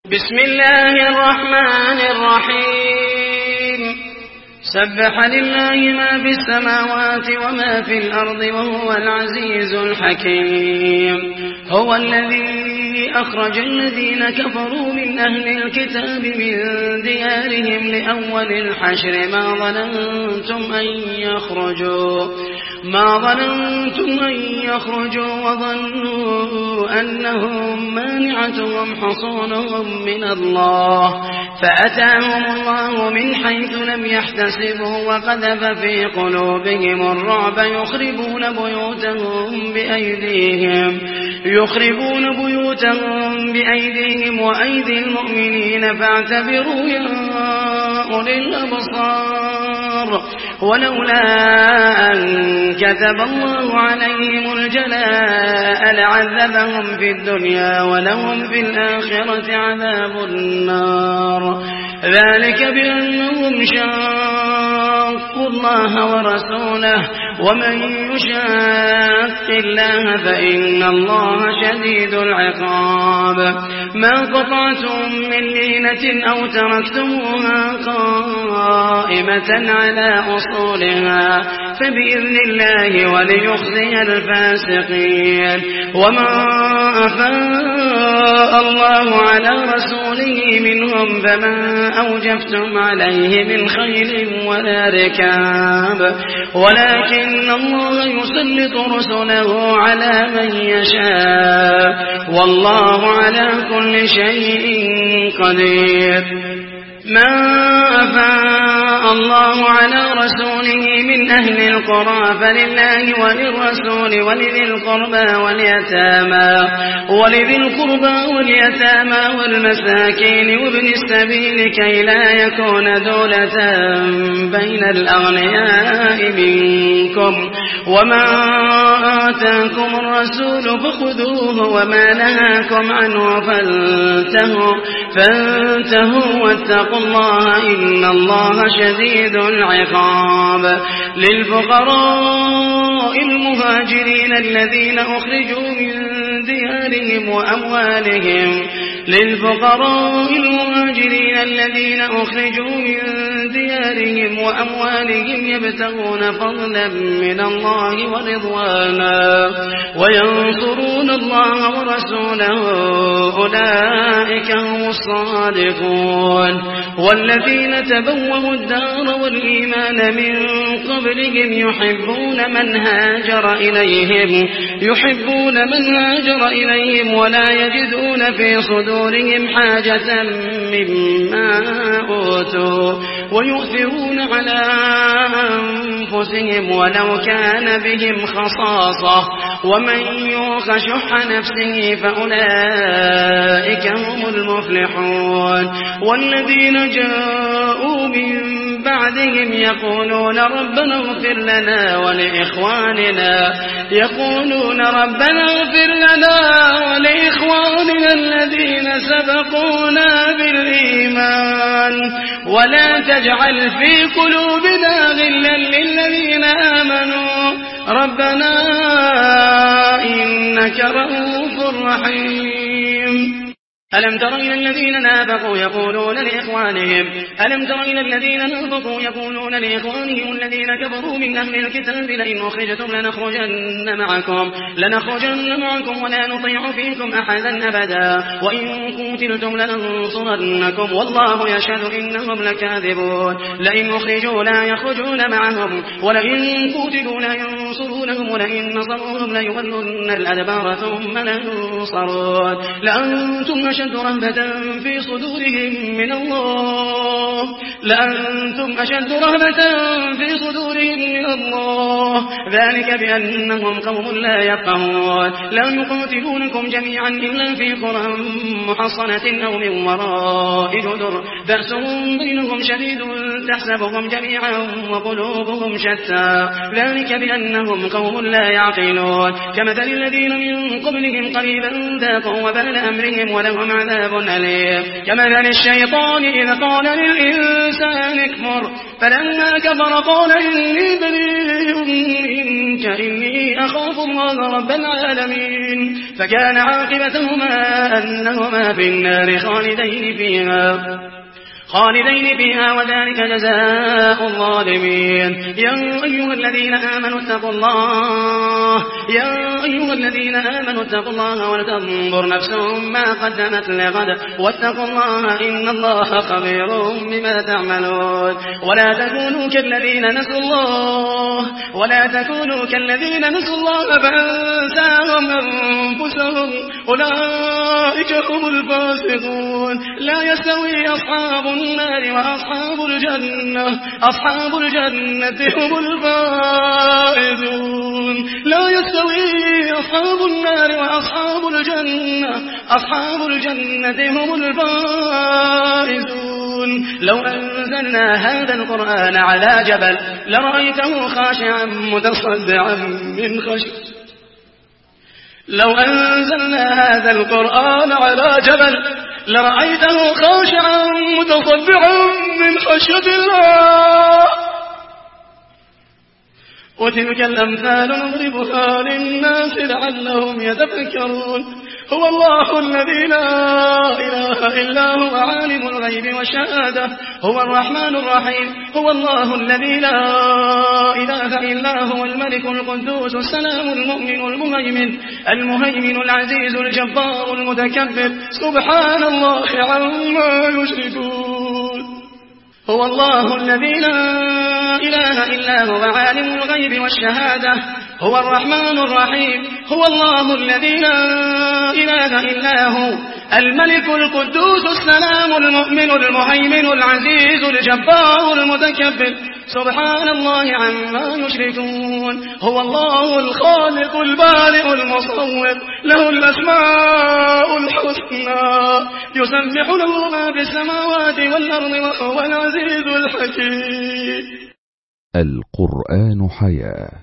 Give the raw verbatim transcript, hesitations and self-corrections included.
بسم الله الرحمن الرحيم سبح لله ما في السماوات وما في الأرض وهو العزيز الحكيم هو الذي أخرج الذين كفروا من أهل الكتاب من ديارهم لأول الحشر ما ظننتم أن يخرجوا ما ظننتم أن يخرجوا وظنوا أنهم مانعتهم حصونهم من الله فأتاهم الله من حيث لم يحتسبوا وقذف في قلوبهم الرعب يخربون بيوتهم بأيديهم يخربون بيوتهم بأيديهم وأيدي المؤمنين فاعتبروا يا أولي الأبصار ولولا أن كتب الله عليهم الجلاء لعذبهم في الدنيا ولهم في الآخرة عذاب النار ذلك بأنهم شاقوا الله ورسوله ومن يشاق الله فإن الله شديد العقاب ما قطعتم من لينة أو تركتموها قائمة على أصولها فبإذن الله وليخزي الفاسقين وما أفاء الله على رسوله منهم فما أوجفتم عليه من خيل ولا ركاب ولكن الله يسلط رسله على من يشاء والله على كل شيء قدير ما أفاء الله على رسوله من أهل القرى فلله وللرسول ولذي القربى واليتامى ولذي القربى واليتامى والمساكين وابن السبيل كي لا يكون دولة بين الأغنياء منكم وما آتاكم الرسول فخذوه وما نهاكم عنه فانتهوا فانتهوا واتقوا الله إن الله شديد العقاب للفقراء المهاجرين الذين أخرجوا من ديارهم وأموالهم للفقراء المهاجرين الذين أخرجوا من ديارهم وأموالهم يبتغون فضلا من الله ورضوانا وينصرون الله ورسوله أولئك هم الصادقون والذين تبوأوا الدار والإيمان من قبلهم يحبون من هاجر إليهم يحبون من هاجر إليهم ولا يجدون في صدورهم حاجة مما أوتوا ويؤثرون على أنفسهم ولو كان بهم خصاصة ومن يوق شح نفسه فأولئك هم المفلحون والذين جاءوا من بعدهم يقولون ربنا اغفر لنا ولإخواننا يقولون ربنا اغفر لنا ولإخواننا الذين سبقونا بالإيمان ولا تجعل في قلوبنا غلا للذين آمنوا ربنا إنك رؤوف رحيم ألم تر إلى الذين نافقوا يقولون لإخوانهم ألم تر إلى الذين نافقوا يقولون لإخوانهم الذين كفروا من أهل الكتاب لئن أخرجتم لنخرجن معكم لنخرجن معكم ولا نطيع فيكم أحدا أبدا وإن قتلتم لننصرنكم والله يشهد إنهم لكاذبون لئن أخرجوا لا يخرجون معهم ولئن قتلوا لا ينصرونهم ولئن نصروهم ليولن الأدبار ثم لا ينصرون لأنتم أشد رهبة في صدورهم من الله لأنتم أشد رهبة في صدورهم من الله ذلك بأنهم قوم لا يفقهون لا يقاتلونكم جميعا إلا في قرى محصنة أو من وراء جدر بأسهم بينهم شديد تحسبهم جميعا وقلوبهم شتى ذلك بأنهم قوم لا يعقلون كمثل الذين من قبلهم قريبا ذاقوا وبال أمرهم ولهم عذاب أليم كمثل الشيطان إذ قال للإنسان اكفر فلما كفر قال إني بريء منك إني أخاف الله رب العالمين فكان عاقبتهما أنهما في النار خالدين فيها خالدين فيها وذلك جزاء الظالمين يا أيها الذين آمنوا اتقوا الله يا أيها الذين آمنوا اتقوا الله ولتنظر نفس ما قدمت لغد واتقوا الله إن الله خبير بما تعملون ولا تكونوا كالذين نسوا الله ولا تكونوا كالذين نسوا الله فأنساهم أنفسهم أولئك هم الفاسقون لا يستوي أصحاب النار وأصحاب الجنة أصحاب الجنة هم الفائزون لا يستوي أصحاب النار وأصحاب الجنة أصحاب الجنة هم الفائزون لو أنزلنا هذا القرآن على جبل لرأيته خاشعا متصدعا من خشية لو أنزلنا هذا القرآن على جبل لرأيته خاشعا متصدعا من خشية الله وتلك الأمثال نضربها للناس لعلهم يتفكرون هو الله الذي لا إله إلا هو عالم الغيب والشهادة هو الرحمن الرحيم هو الله الذي لا إله إلا هو الملك القدوس السلام المؤمن المهيمن المهيمن العزيز الجبار المتكبر سبحان الله عما يشركون هو الله الذي لا إله إلا هو عالم الغيب والشهادة هو الرحمن الرحيم هو الله الذي لا إله إلا هو الملك القدوس السلام المؤمن المهيمن العزيز الجبار المتكبر سبحان الله عما يشركون هو الله الخالق البارئ المصور له الأسماء الحسنى يسبح له ما في السماوات والأرض وهو العزيز الحكيم. القرآن حياة.